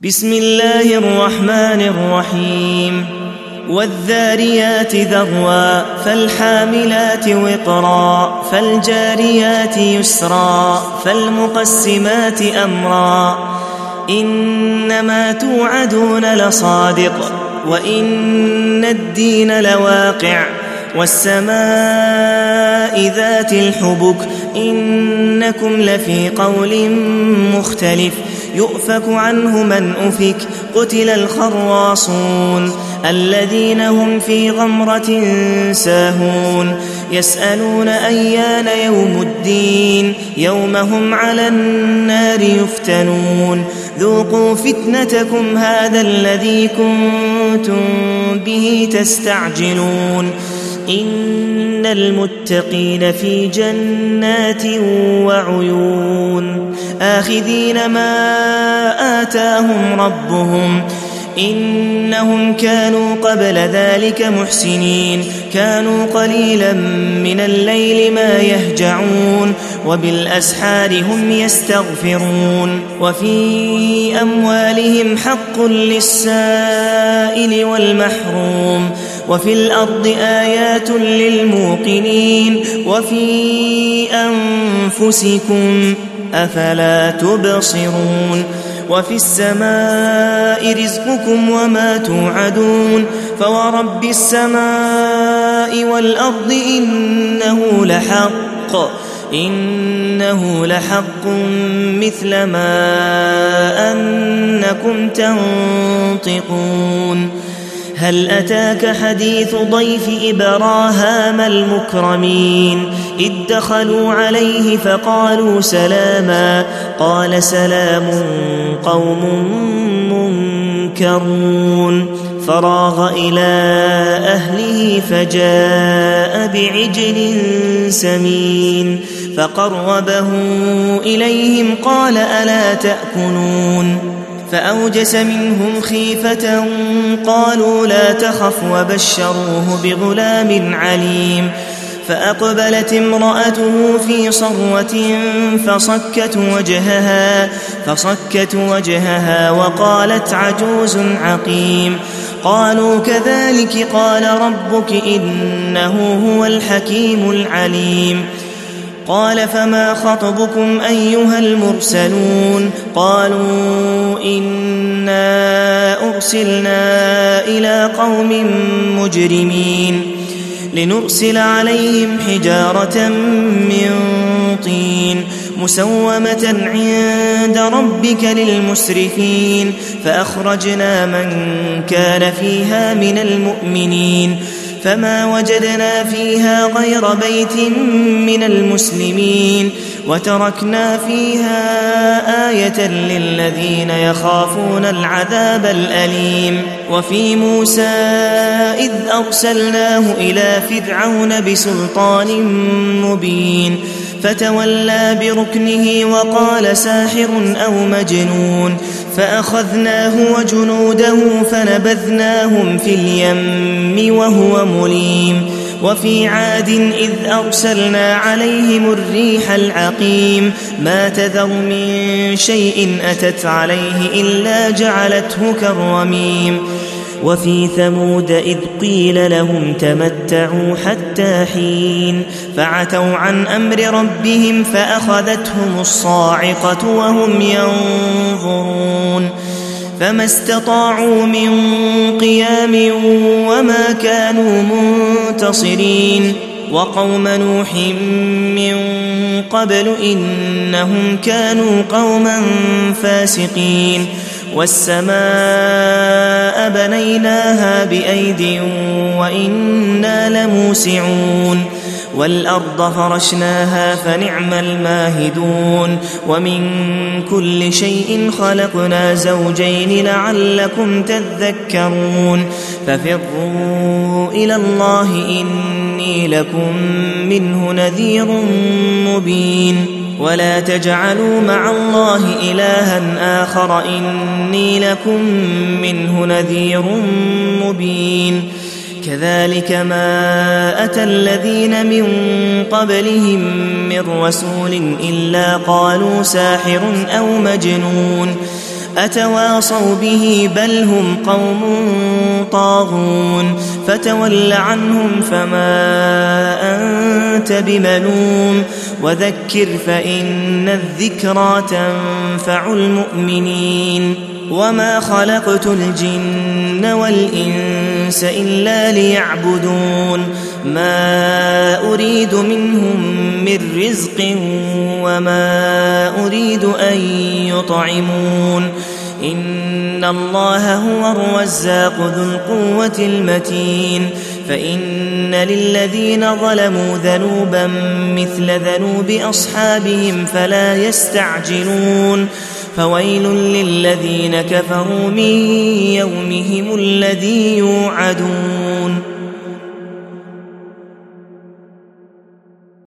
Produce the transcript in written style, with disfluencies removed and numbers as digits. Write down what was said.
بسم الله الرحمن الرحيم والذاريات ذروا فالحاملات وقرا فالجاريات يسرا فالمقسمات أمرا إنما توعدون لصادق وإن الدين لواقع والسماء ذات الحبك إنكم لفي قول مختلف يؤفك عنه من أفك قتل الخراصون الذين هم في غمرة ساهون يسألون أيان يوم الدين يوم هم على النار يفتنون ذوقوا فتنتكم هذا الذي كنتم به تستعجلون إن المتقين في جنات وعيون آخذين ما آتاهم ربهم إنهم كانوا قبل ذلك محسنين كانوا قليلا من الليل ما يهجعون وبالأسحار هم يستغفرون وفي أموالهم حق للسائل والمحروم وفي الأرض آيات للموقنين وفي أنفسكم أفلا تبصرون وفي السماء رزقكم وما توعدون فورب السماء والأرض إنه لحق مثل ما أنكم تنطقون هل أتاك حديث ضيف إبراهام المكرمين إذ دخلوا عليه فقالوا سلاما قال سلام قوم منكرون فراغ إلى أهله فجاء بعجل سمين فقربه إليهم قال ألا تأكلون فأوجس منهم خيفة قالوا لا تخف وبشروه بغلام عليم فأقبلت امرأته في صرة فصكت وجهها وقالت عجوز عقيم قالوا كذلك قال ربك إنه هو الحكيم العليم قال فما خطبكم أيها المرسلون قالوا إنا أرسلنا إلى قوم مجرمين لنرسل عليهم حجارة من طين مسومة عند ربك للمسرفين فأخرجنا من كان فيها من المؤمنين فما وجدنا فيها غير بيت من المسلمين وتركنا فيها آية للذين يخافون العذاب الأليم وفي موسى إذ أرسلناه إلى فرعون بسلطان مبين فتولى بركنه وقال ساحر أو مجنون فأخذناه وجنوده فنبذناهم في اليم وهو مليم وفي عاد إذ أرسلنا عليهم الريح العقيم ما تذر من شيء أتت عليه إلا جعلته كالرميم وفي ثمود إذ قيل لهم تمتعوا حتى حين فعتوا عن أمر ربهم فأخذتهم الصاعقة وهم ينظرون فما استطاعوا من قيام وما كانوا منتصرين وقوم نوح من قبل إنهم كانوا قوما فاسقين والسماء بنيناها بأيد وإنا لموسعون والأرض فرشناها فنعم الماهدون ومن كل شيء خلقنا زوجين لعلكم تذكرون ففروا إلى الله إني لكم منه نذير مبين ولا تجعلوا مع الله إلها آخر إني لكم منه نذير مبين كذلك ما أتى الذين من قبلهم من رسول إلا قالوا ساحر أو مجنون أتواصوا به بل هم قوم طاغون فتول عنهم فما أنت بملوم وذكر فإن الذكرى تنفع المؤمنين وما خلقت الجن والإنس إلا ليعبدون ما أريد منهم من رزق وما أريد أن يطعمون إن الله هو الرزاق ذو القوة المتين فإن للذين ظلموا ذنوبا مثل ذنوب أصحابهم فلا يستعجلون فويل للذين كفروا من يومهم الذي يوعدون